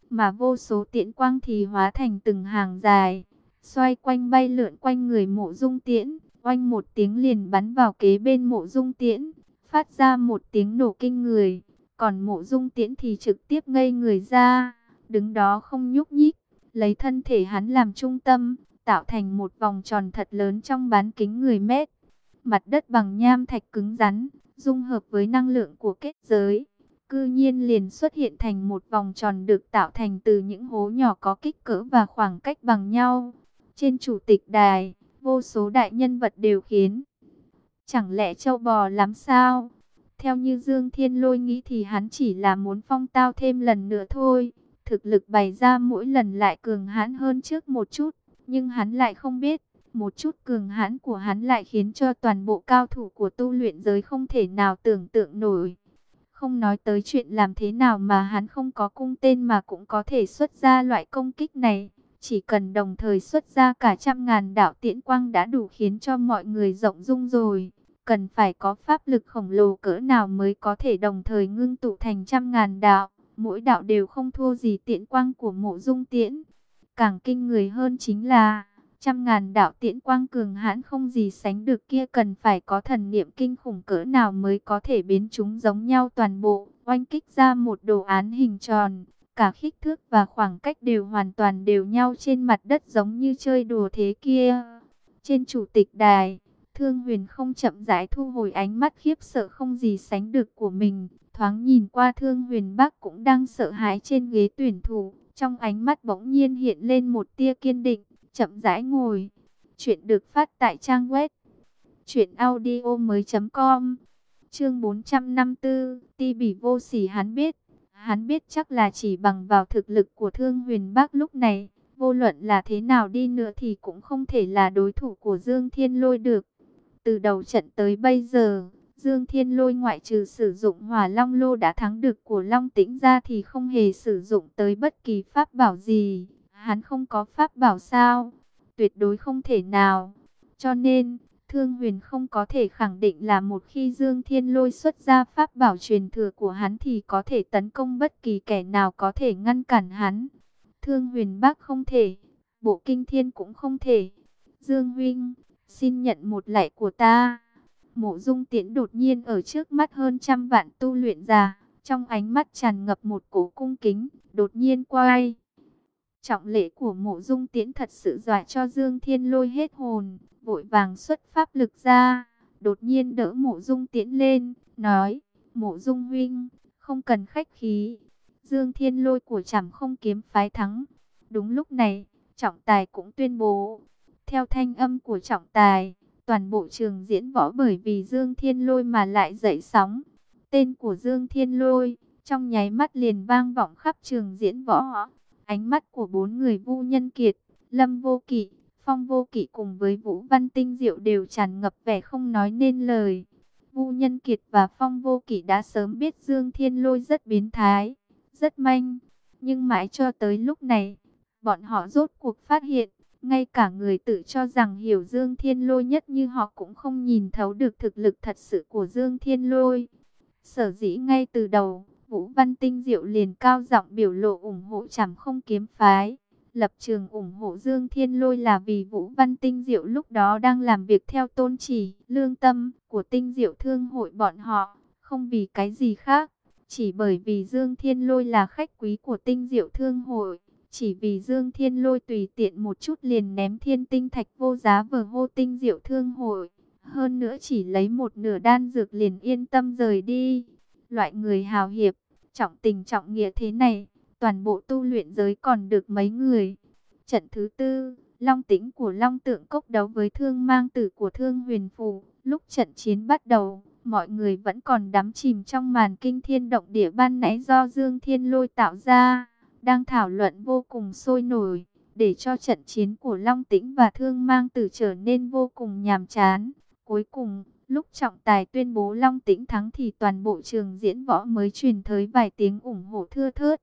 mà vô số tiễn quang thì hóa thành từng hàng dài, xoay quanh bay lượn quanh người Mộ Dung Tiễn, oanh một tiếng liền bắn vào kế bên Mộ Dung Tiễn, phát ra một tiếng nổ kinh người. Còn Mộ Dung Tiễn thì trực tiếp ngây người ra, đứng đó không nhúc nhích, lấy thân thể hắn làm trung tâm, tạo thành một vòng tròn thật lớn trong bán kính mười mét. Mặt đất bằng nham thạch cứng rắn, dung hợp với năng lượng của kết giới, cư nhiên liền xuất hiện thành một vòng tròn được tạo thành từ những hố nhỏ có kích cỡ và khoảng cách bằng nhau. Trên chủ tịch đài, vô số đại nhân vật đều khiến. Chẳng lẽ trâu bò lắm sao? Theo như Dương Thiên Lôi nghĩ thì hắn chỉ là muốn phong tao thêm lần nữa thôi. Thực lực bày ra mỗi lần lại cường hãn hơn trước một chút. Nhưng hắn lại không biết, một chút cường hãn của hắn lại khiến cho toàn bộ cao thủ của tu luyện giới không thể nào tưởng tượng nổi. Không nói tới chuyện làm thế nào mà hắn không có cung tên mà cũng có thể xuất ra loại công kích này. Chỉ cần đồng thời xuất ra cả trăm ngàn đạo tiễn quang đã đủ khiến cho mọi người rộng rung rồi. Cần phải có pháp lực khổng lồ cỡ nào mới có thể đồng thời ngưng tụ thành trăm ngàn đạo. Mỗi đạo đều không thua gì tiễn quang của Mộ Dung Tiễn. Càng kinh người hơn chính là trăm ngàn đạo tiễn quang cường hãn không gì sánh được kia cần phải có thần niệm kinh khủng cỡ nào mới có thể biến chúng giống nhau toàn bộ, oanh kích ra một đồ án hình tròn. Cả kích thước và khoảng cách đều hoàn toàn đều nhau trên mặt đất giống như chơi đùa thế kia. Trên chủ tịch đài, Thương Huyền không chậm rãi thu hồi ánh mắt khiếp sợ không gì sánh được của mình. Thoáng nhìn qua Thương Huyền Bắc cũng đang sợ hãi trên ghế tuyển thủ. Trong ánh mắt bỗng nhiên hiện lên một tia kiên định, chậm rãi ngồi. Chuyện được phát tại trang web truyện audio mới chấm com. Chương bốn trăm năm mươi tư, Ti Bỉ vô sỉ. Hắn biết, hắn biết chắc là chỉ bằng vào thực lực của Thương Huyền Bắc lúc này, vô luận là thế nào đi nữa thì cũng không thể là đối thủ của Dương Thiên Lôi được. Từ đầu trận tới bây giờ, Dương Thiên Lôi ngoại trừ sử dụng Hỏa Long Lô đã thắng được của Long Tĩnh ra thì không hề sử dụng tới bất kỳ pháp bảo gì. Hắn không có pháp bảo sao? Tuyệt đối không thể nào. Cho nên, Thương Huyền không có thể khẳng định là một khi Dương Thiên Lôi xuất ra pháp bảo truyền thừa của hắn thì có thể tấn công bất kỳ kẻ nào có thể ngăn cản hắn. Thương Huyền Bắc không thể, Bộ Kinh Thiên cũng không thể. Dương huynh, xin nhận một lạy của ta. Mộ Dung Tiễn đột nhiên ở trước mắt hơn trăm vạn tu luyện giả, trong ánh mắt tràn ngập một cổ cung kính, đột nhiên quay. Trọng lễ của Mộ Dung Tiễn thật sự dọa cho Dương Thiên Lôi hết hồn, vội vàng xuất pháp lực ra, đột nhiên đỡ Mộ Dung Tiễn lên, nói: Mộ Dung huynh, không cần khách khí. Dương Thiên Lôi của Trảm Không Kiếm phái thắng. Đúng lúc này, trọng tài cũng tuyên bố. Theo thanh âm của trọng tài, toàn bộ trường diễn võ bởi vì Dương Thiên Lôi mà lại dậy sóng. Tên của Dương Thiên Lôi trong nháy mắt liền vang vọng khắp trường diễn võ. Ánh mắt của bốn người Vu Nhân Kiệt, Lâm Vô Kỵ, Phong Vô Kỵ cùng với Vũ Văn Tinh Diệu đều tràn ngập vẻ không nói nên lời. Vu Nhân Kiệt và Phong Vô Kỵ đã sớm biết Dương Thiên Lôi rất biến thái, rất manh, nhưng mãi cho tới lúc này, bọn họ rốt cuộc phát hiện, ngay cả người tự cho rằng hiểu Dương Thiên Lôi nhất như họ cũng không nhìn thấu được thực lực thật sự của Dương Thiên Lôi. Sở dĩ ngay từ đầu, Vũ Văn Tinh Diệu liền cao giọng biểu lộ ủng hộ Trảm Không Kiếm phái. Lập trường ủng hộ Dương Thiên Lôi là vì Vũ Văn Tinh Diệu lúc đó đang làm việc theo tôn chỉ, lương tâm của Tinh Diệu Thương hội bọn họ, không vì cái gì khác. Chỉ bởi vì Dương Thiên Lôi là khách quý của Tinh Diệu Thương hội. Chỉ vì Dương Thiên Lôi tùy tiện một chút liền ném thiên tinh thạch vô giá vờ hô Tinh Diệu Thương hội. Hơn nữa chỉ lấy một nửa đan dược liền yên tâm rời đi. Loại người hào hiệp, trọng tình trọng nghĩa thế này, toàn bộ tu luyện giới còn được mấy người. Trận thứ tư, Long Tĩnh của Long Tượng Cốc đấu với Thương Mang Tử của Thương Huyền Phù. Lúc trận chiến bắt đầu, mọi người vẫn còn đắm chìm trong màn kinh thiên động địa ban nãy do Dương Thiên Lôi tạo ra, đang thảo luận vô cùng sôi nổi, để cho trận chiến của Long Tĩnh và Thương Mang Tử trở nên vô cùng nhàm chán. Cuối cùng, lúc trọng tài tuyên bố Long Tĩnh thắng thì toàn bộ trường diễn võ mới truyền tới vài tiếng ủng hộ thưa thớt.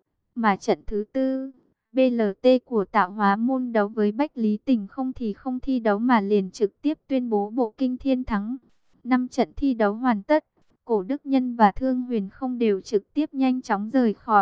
Mà trận thứ tư, bê lờ tê của Tạo Hóa môn đấu với Bách Lý Tình không thì không thi đấu mà liền trực tiếp tuyên bố Bộ Kinh Thiên thắng. Năm trận thi đấu hoàn tất, Cổ Đức Nhân và Thương Huyền không đều trực tiếp nhanh chóng rời khỏi.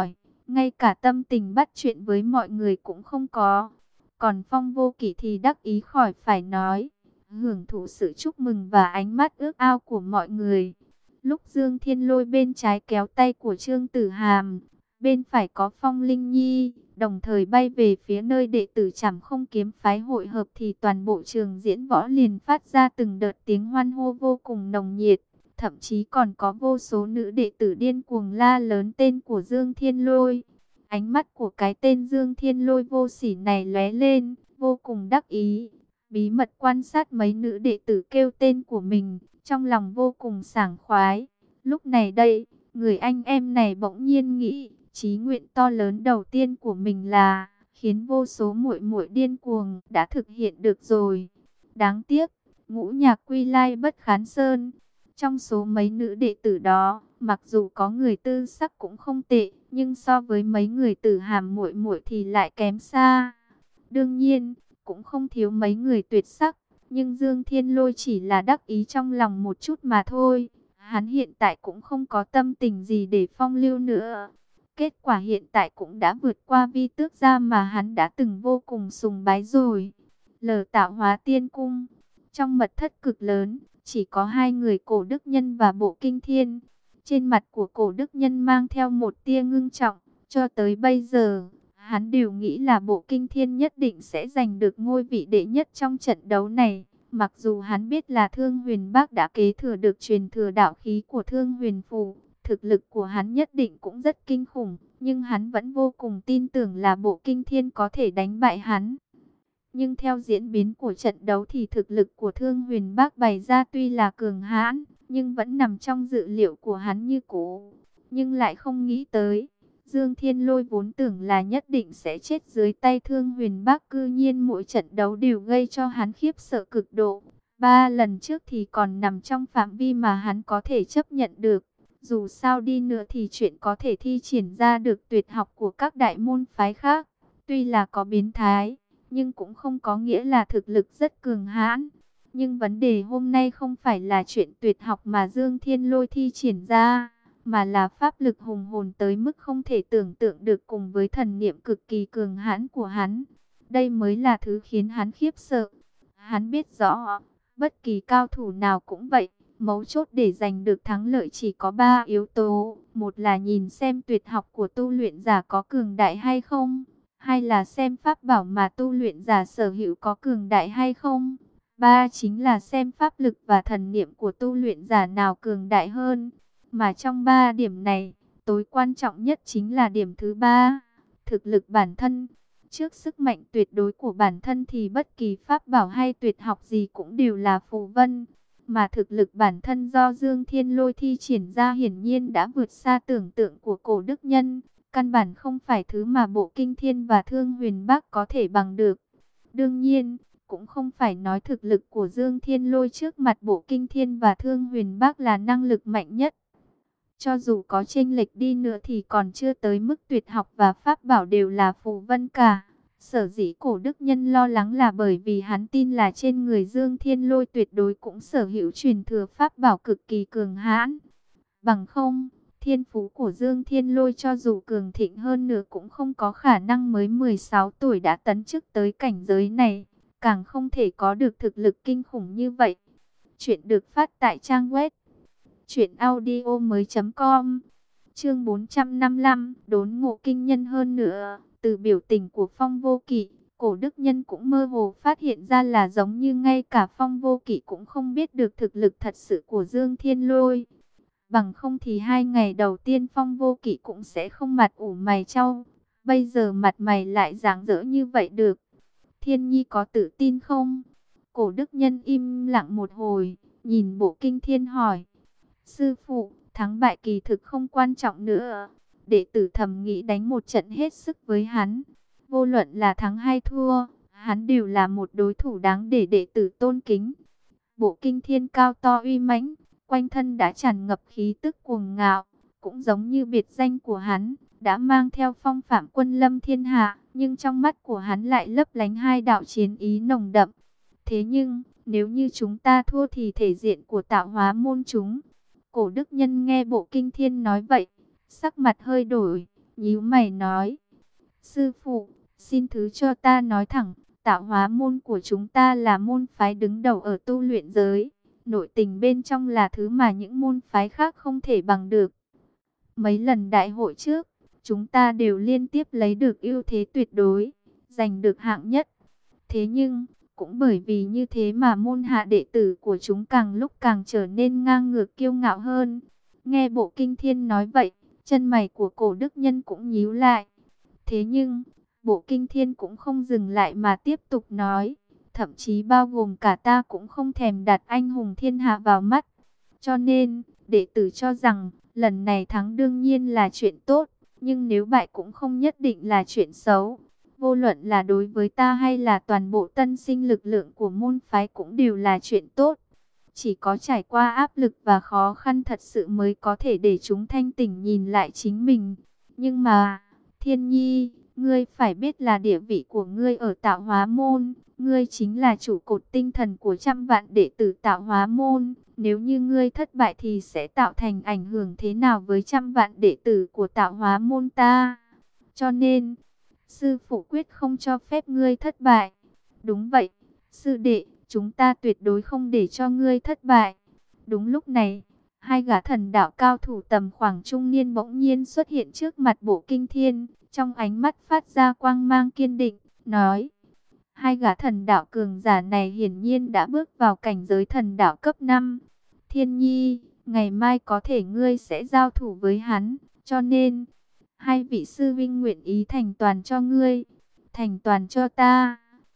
ngay cả tâm tình bắt chuyện với mọi người cũng không có. Còn Phong Vô Kỵ thì đắc ý khỏi phải nói, hưởng thụ sự chúc mừng và ánh mắt ước ao của mọi người. Lúc Dương Thiên Lôi bên trái kéo tay của Trương Tử Hàm, bên phải có Phong Linh Nhi, đồng thời bay về phía nơi đệ tử Trảm Không Kiếm phái hội hợp, thì toàn bộ trường diễn võ liền phát ra từng đợt tiếng hoan hô vô cùng nồng nhiệt. Thậm chí còn có vô số nữ đệ tử điên cuồng la lớn tên của Dương Thiên Lôi. Ánh mắt của cái tên Dương Thiên Lôi vô sỉ này lóe lên, vô cùng đắc ý. Bí mật quan sát mấy nữ đệ tử kêu tên của mình, trong lòng vô cùng sảng khoái. Lúc này đây, người anh em này bỗng nhiên nghĩ, chí nguyện to lớn đầu tiên của mình là khiến vô số muội muội điên cuồng, đã thực hiện được rồi. Đáng tiếc, ngũ nhạc quy lai bất khán sơn. Trong số mấy nữ đệ tử đó, mặc dù có người tư sắc cũng không tệ, nhưng so với mấy người Tử Hàm muội muội thì lại kém xa. Đương nhiên, cũng không thiếu mấy người tuyệt sắc, nhưng Dương Thiên Lôi chỉ là đắc ý trong lòng một chút mà thôi. Hắn hiện tại cũng không có tâm tình gì để phong lưu nữa. Kết quả hiện tại cũng đã vượt qua vi tước gia mà hắn đã từng vô cùng sùng bái rồi. Lở Tạo Hóa Tiên Cung, trong mật thất cực lớn, chỉ có hai người Cổ Đức Nhân và Bộ Kinh Thiên. Trên mặt của Cổ Đức Nhân mang theo một tia ngưng trọng. Cho tới bây giờ, hắn đều nghĩ là Bộ Kinh Thiên nhất định sẽ giành được ngôi vị đệ nhất trong trận đấu này. Mặc dù hắn biết là Thương Huyền Bác đã kế thừa được truyền thừa đạo khí của Thương Huyền Phù, thực lực của hắn nhất định cũng rất kinh khủng, nhưng hắn vẫn vô cùng tin tưởng là Bộ Kinh Thiên có thể đánh bại hắn. Nhưng theo diễn biến của trận đấu thì thực lực của Thương Huyền Bác bày ra tuy là cường hãn, nhưng vẫn nằm trong dự liệu của hắn như cũ. Nhưng lại không nghĩ tới, Dương Thiên Lôi vốn tưởng là nhất định sẽ chết dưới tay Thương Huyền Bác, cư nhiên mỗi trận đấu đều gây cho hắn khiếp sợ cực độ. Ba lần trước thì còn nằm trong phạm vi mà hắn có thể chấp nhận được. Dù sao đi nữa thì chuyện có thể thi triển ra được tuyệt học của các đại môn phái khác, tuy là có biến thái, nhưng cũng không có nghĩa là thực lực rất cường hãn. Nhưng vấn đề hôm nay không phải là chuyện tuyệt học mà Dương Thiên Lôi thi triển ra, mà là pháp lực hùng hồn tới mức không thể tưởng tượng được cùng với thần niệm cực kỳ cường hãn của hắn. Đây mới là thứ khiến hắn khiếp sợ. Hắn biết rõ, bất kỳ cao thủ nào cũng vậy, mấu chốt để giành được thắng lợi chỉ có ba yếu tố. Một là nhìn xem tuyệt học của tu luyện giả có cường đại hay không. Hai là xem pháp bảo mà tu luyện giả sở hữu có cường đại hay không. Ba chính là xem pháp lực và thần niệm của tu luyện giả nào cường đại hơn. Mà trong ba điểm này, tối quan trọng nhất chính là điểm thứ ba, thực lực bản thân. Trước sức mạnh tuyệt đối của bản thân thì bất kỳ pháp bảo hay tuyệt học gì cũng đều là phù vân. Mà thực lực bản thân do Dương Thiên Lôi thi triển ra hiển nhiên đã vượt xa tưởng tượng của Cổ Đức Nhân. Căn bản không phải thứ mà Bộ Kinh Thiên và Thương Huyền Bác có thể bằng được. Đương nhiên, cũng không phải nói thực lực của Dương Thiên Lôi trước mặt Bộ Kinh Thiên và Thương Huyền Bác là năng lực mạnh nhất. Cho dù có chênh lệch đi nữa thì còn chưa tới mức tuyệt học và pháp bảo đều là phù vân cả. Sở dĩ Cổ Đức Nhân lo lắng là bởi vì hắn tin là trên người Dương Thiên Lôi tuyệt đối cũng sở hữu truyền thừa pháp bảo cực kỳ cường hãn. Bằng không, thiên phú của Dương Thiên Lôi cho dù cường thịnh hơn nữa cũng không có khả năng mới mười sáu tuổi đã tấn chức tới cảnh giới này, càng không thể có được thực lực kinh khủng như vậy. Chuyện được phát tại trang web truyện audio mới chấm com. Chương bốn trăm năm mươi lăm, đốn ngộ kinh nhân hơn nữa. Từ biểu tình của Phong Vô Kỵ, Cổ Đức Nhân cũng mơ hồ phát hiện ra là giống như ngay cả Phong Vô Kỵ cũng không biết được thực lực thật sự của Dương Thiên Lôi. Bằng không thì hai ngày đầu tiên Phong Vô Kỵ cũng sẽ không mặt ủ mày chau. Bây giờ mặt mày lại rạng rỡ như vậy được. Thiên Nhi có tự tin không? Cổ Đức Nhân im lặng một hồi, nhìn Bộ Kinh Thiên hỏi. Sư phụ, thắng bại kỳ thực không quan trọng nữa. Đệ tử thầm nghĩ đánh một trận hết sức với hắn. Vô luận là thắng hay thua, hắn đều là một đối thủ đáng để đệ tử tôn kính. Bộ Kinh Thiên cao to uy mãnh, quanh thân đã tràn ngập khí tức cuồng ngạo, cũng giống như biệt danh của hắn, đã mang theo phong phạm quân lâm thiên hạ, nhưng trong mắt của hắn lại lấp lánh hai đạo chiến ý nồng đậm. Thế nhưng, nếu như chúng ta thua thì thể diện của Tạo Hóa môn chúng. Cổ Đức Nhân nghe Bộ Kinh Thiên nói vậy, sắc mặt hơi đổi, nhíu mày nói: Sư phụ, xin thứ cho ta nói thẳng, Tạo Hóa môn của chúng ta là môn phái đứng đầu ở tu luyện giới. Nội tình bên trong là thứ mà những môn phái khác không thể bằng được. Mấy lần đại hội trước, chúng ta đều liên tiếp lấy được ưu thế tuyệt đối, giành được hạng nhất. Thế nhưng, cũng bởi vì như thế mà môn hạ đệ tử của chúng càng lúc càng trở nên ngang ngược kiêu ngạo hơn. Nghe Bộ Kinh Thiên nói vậy, chân mày của Cổ Đức Nhân cũng nhíu lại. Thế nhưng, Bộ Kinh Thiên cũng không dừng lại mà tiếp tục nói, thậm chí bao gồm cả ta cũng không thèm đặt anh hùng thiên hạ vào mắt. Cho nên, đệ tử cho rằng, lần này thắng đương nhiên là chuyện tốt, nhưng nếu bại cũng không nhất định là chuyện xấu. Vô luận là đối với ta hay là toàn bộ tân sinh lực lượng của môn phái cũng đều là chuyện tốt. Chỉ có trải qua áp lực và khó khăn thật sự mới có thể để chúng thanh tỉnh nhìn lại chính mình. Nhưng mà, Thiên Nhi, ngươi phải biết là địa vị của ngươi ở Tạo Hóa môn, ngươi chính là trụ cột tinh thần của trăm vạn đệ tử Tạo Hóa môn. Nếu như ngươi thất bại thì sẽ tạo thành ảnh hưởng thế nào với trăm vạn đệ tử của Tạo Hóa môn ta? Cho nên, sư phụ quyết không cho phép ngươi thất bại. Đúng vậy, sư đệ, chúng ta tuyệt đối không để cho ngươi thất bại. Đúng lúc này, hai gã thần đạo cao thủ tầm khoảng trung niên bỗng nhiên xuất hiện trước mặt Bộ Kinh Thiên, trong ánh mắt phát ra quang mang kiên định, nói: hai gã thần đạo cường giả này hiển nhiên đã bước vào cảnh giới thần đạo cấp năm. Thiên Nhi, ngày mai có thể ngươi sẽ giao thủ với hắn, cho nên hai vị sư vinh nguyện ý thành toàn cho ngươi, thành toàn cho ta.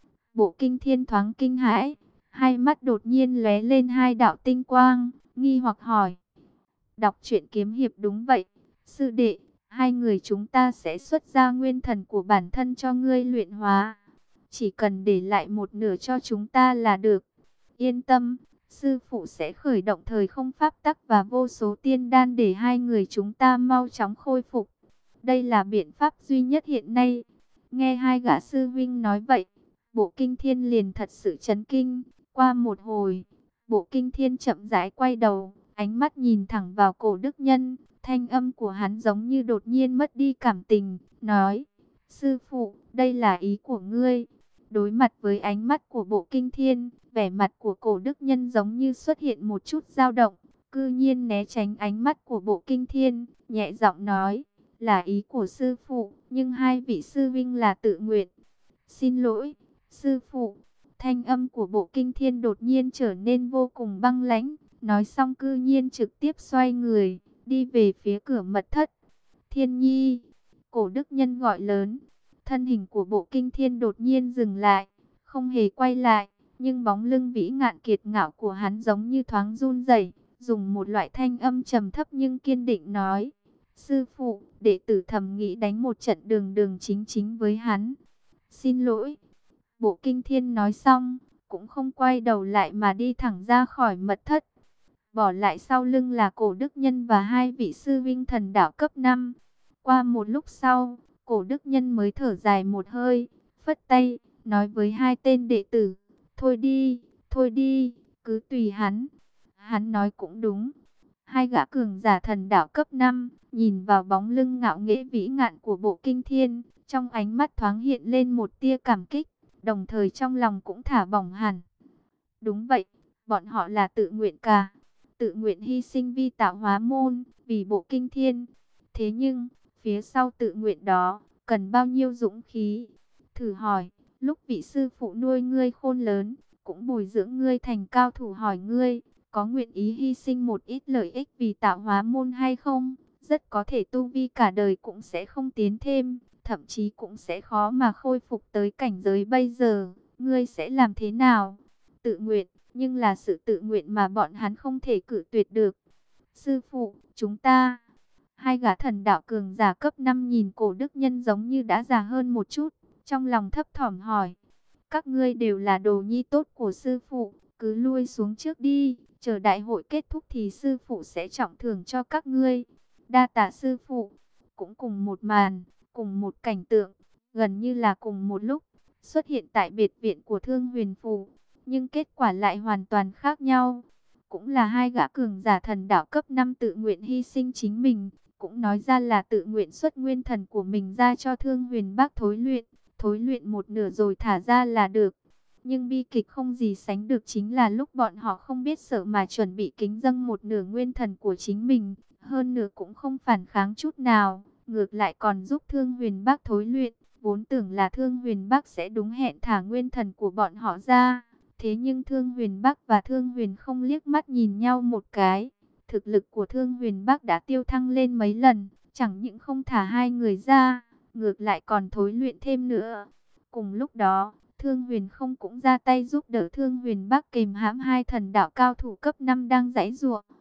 Bộ Kinh Thiên thoáng kinh hãi, hai mắt đột nhiên lóe lên hai đạo tinh quang, nghi hoặc hỏi: đọc truyện kiếm hiệp đúng vậy, sư đệ, hai người chúng ta sẽ xuất ra nguyên thần của bản thân cho ngươi luyện hóa, chỉ cần để lại một nửa cho chúng ta là được. Yên tâm, sư phụ sẽ khởi động thời không pháp tắc và vô số tiên đan để hai người chúng ta mau chóng khôi phục. Đây là biện pháp duy nhất hiện nay. Nghe hai gã sư vinh nói vậy, Bộ Kinh Thiên liền thật sự chấn kinh. Qua một hồi, Bộ Kinh Thiên chậm rãi quay đầu, ánh mắt nhìn thẳng vào Cổ Đức Nhân. Thanh âm của hắn giống như đột nhiên mất đi cảm tình, nói: sư phụ, đây là ý của ngươi. Đối mặt với ánh mắt của Bộ Kinh Thiên, vẻ mặt của Cổ Đức Nhân giống như xuất hiện một chút dao động, cư nhiên né tránh ánh mắt của Bộ Kinh Thiên, nhẹ giọng nói: là ý của sư phụ, nhưng hai vị sư vinh là tự nguyện. Xin lỗi, sư phụ. Thanh âm của Bộ Kinh Thiên đột nhiên trở nên vô cùng băng lãnh, nói xong cư nhiên trực tiếp xoay người, đi về phía cửa mật thất. Thiên Nhi, Cổ Đức Nhân gọi lớn. Thân hình của Bộ Kinh Thiên đột nhiên dừng lại, không hề quay lại, nhưng bóng lưng vĩ ngạn kiệt ngạo của hắn giống như thoáng run rẩy, dùng một loại thanh âm trầm thấp nhưng kiên định nói: sư phụ, đệ tử thầm nghĩ đánh một trận đường đường chính chính với hắn. Xin lỗi. Bộ Kinh Thiên nói xong, cũng không quay đầu lại mà đi thẳng ra khỏi mật thất. Bỏ lại sau lưng là Cổ Đức Nhân và hai vị sư vinh thần đạo cấp năm. Qua một lúc sau, Cổ Đức Nhân mới thở dài một hơi, phất tay, nói với hai tên đệ tử: thôi đi, thôi đi, cứ tùy hắn. Hắn nói cũng đúng. Hai gã cường giả thần đạo cấp năm, nhìn vào bóng lưng ngạo nghễ vĩ ngạn của Bộ Kinh Thiên, trong ánh mắt thoáng hiện lên một tia cảm kích, đồng thời trong lòng cũng thả bỏng hẳn. Đúng vậy, bọn họ là tự nguyện cả, tự nguyện hy sinh vì Tạo Hóa môn, vì Bộ Kinh Thiên. Thế nhưng, phía sau tự nguyện đó, cần bao nhiêu dũng khí? Thử hỏi, lúc vị sư phụ nuôi ngươi khôn lớn, cũng bồi dưỡng ngươi thành cao thủ, hỏi ngươi, có nguyện ý hy sinh một ít lợi ích vì Tạo Hóa môn hay không? Rất có thể tu vi cả đời cũng sẽ không tiến thêm, thậm chí cũng sẽ khó mà khôi phục tới cảnh giới bây giờ. Ngươi sẽ làm thế nào? Tự nguyện, nhưng là sự tự nguyện mà bọn hắn không thể cự tuyệt được. Sư phụ, chúng ta... Hai gã thần đạo cường giả cấp năm nhìn Cổ Đức Nhân giống như đã già hơn một chút, trong lòng thấp thỏm hỏi: các ngươi đều là đồ nhi tốt của sư phụ, cứ lui xuống trước đi, chờ đại hội kết thúc thì sư phụ sẽ trọng thưởng cho các ngươi. Đa tạ sư phụ. Cũng cùng một màn, cùng một cảnh tượng, gần như là cùng một lúc, xuất hiện tại biệt viện của Thương Huyền Phù, nhưng kết quả lại hoàn toàn khác nhau. Cũng là hai gã cường giả thần đạo cấp năm tự nguyện hy sinh chính mình, cũng nói ra là tự nguyện xuất nguyên thần của mình ra cho Thương Huyền Bác thối luyện, thối luyện một nửa rồi thả ra là được. Nhưng bi kịch không gì sánh được chính là lúc bọn họ không biết sợ mà chuẩn bị kính dâng một nửa nguyên thần của chính mình, hơn nửa cũng không phản kháng chút nào, ngược lại còn giúp Thương Huyền Bác thối luyện, vốn tưởng là Thương Huyền Bác sẽ đúng hẹn thả nguyên thần của bọn họ ra. Thế nhưng Thương Huyền Bác và Thương Huyền không liếc mắt nhìn nhau một cái. Thực lực của Thương Huyền Bác đã tiêu thăng lên mấy lần, chẳng những không thả hai người ra, ngược lại còn thối luyện thêm nữa. Cùng lúc đó, Thương Huyền không cũng ra tay giúp đỡ Thương Huyền Bác kìm hãm hai thần đạo cao thủ cấp năm đang giãy giụa.